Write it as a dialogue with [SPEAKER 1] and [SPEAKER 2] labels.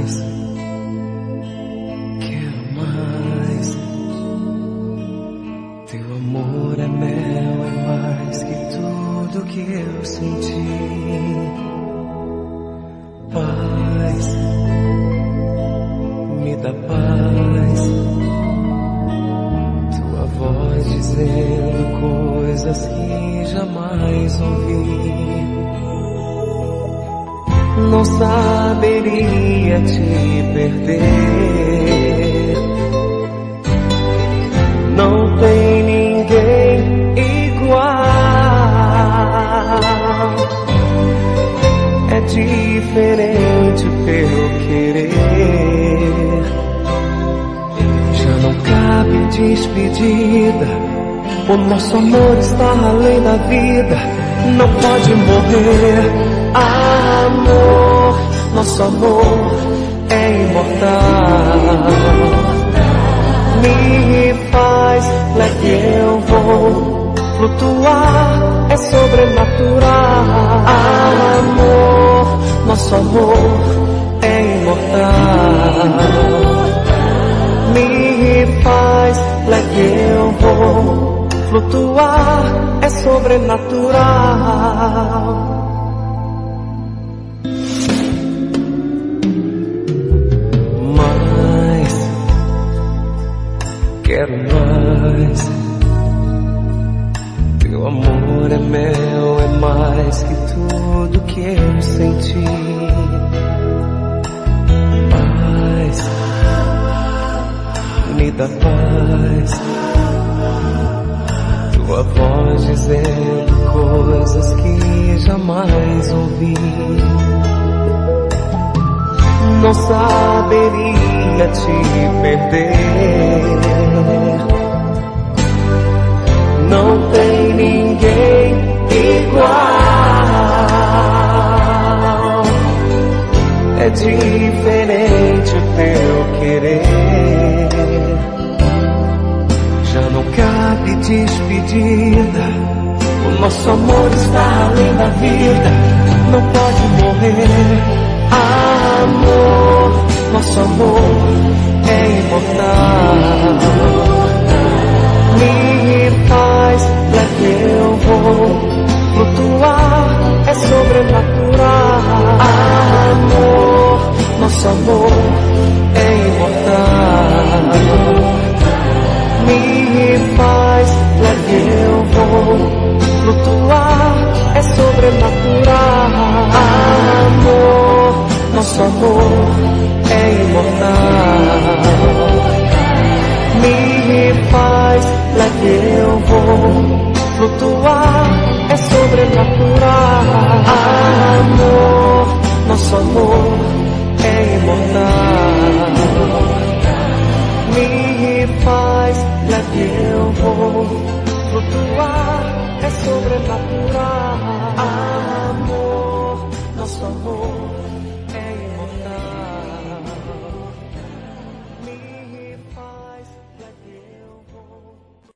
[SPEAKER 1] mais, quero mais. Teu amor é mel, é mais que tudo que eu senti. Paz, me dá paz. Tua voz dizendo coisas que jamais ouvi. Não saberia te perder. Não tem ninguém igual. É diferente o teu querer. Já não cabe despedida. O nosso amor está além da vida. Não pode morrer. Amor, nosso amor é imortal. Me faz leve, eu vou flutuar, é sobrenatural. Amor, nosso amor é imortal. Me faz leve, eu vou flutuar, é sobrenatural. Quero mais. Teu amor é mel, é mais que tudo que eu senti. Paz, me dá paz. Tua voz dizendo coisas que jamais ouvi. Não saberia te perder. Não tem ninguém igual. É diferente o teu querer. Já não cabe despedida. O nosso amor está além da vida. Não pode morrer. Amor, nosso amor é imortal. Me faz leve, eu vou flutuar, é sobrenatural. Amor, nosso amor é imortal. Me faz leve, eu vou flutuar, é sobrenatural. Amor, nosso amor é imortal. Me faz leve, eu vou flutuar, é sobrenatural. Amor, nosso amor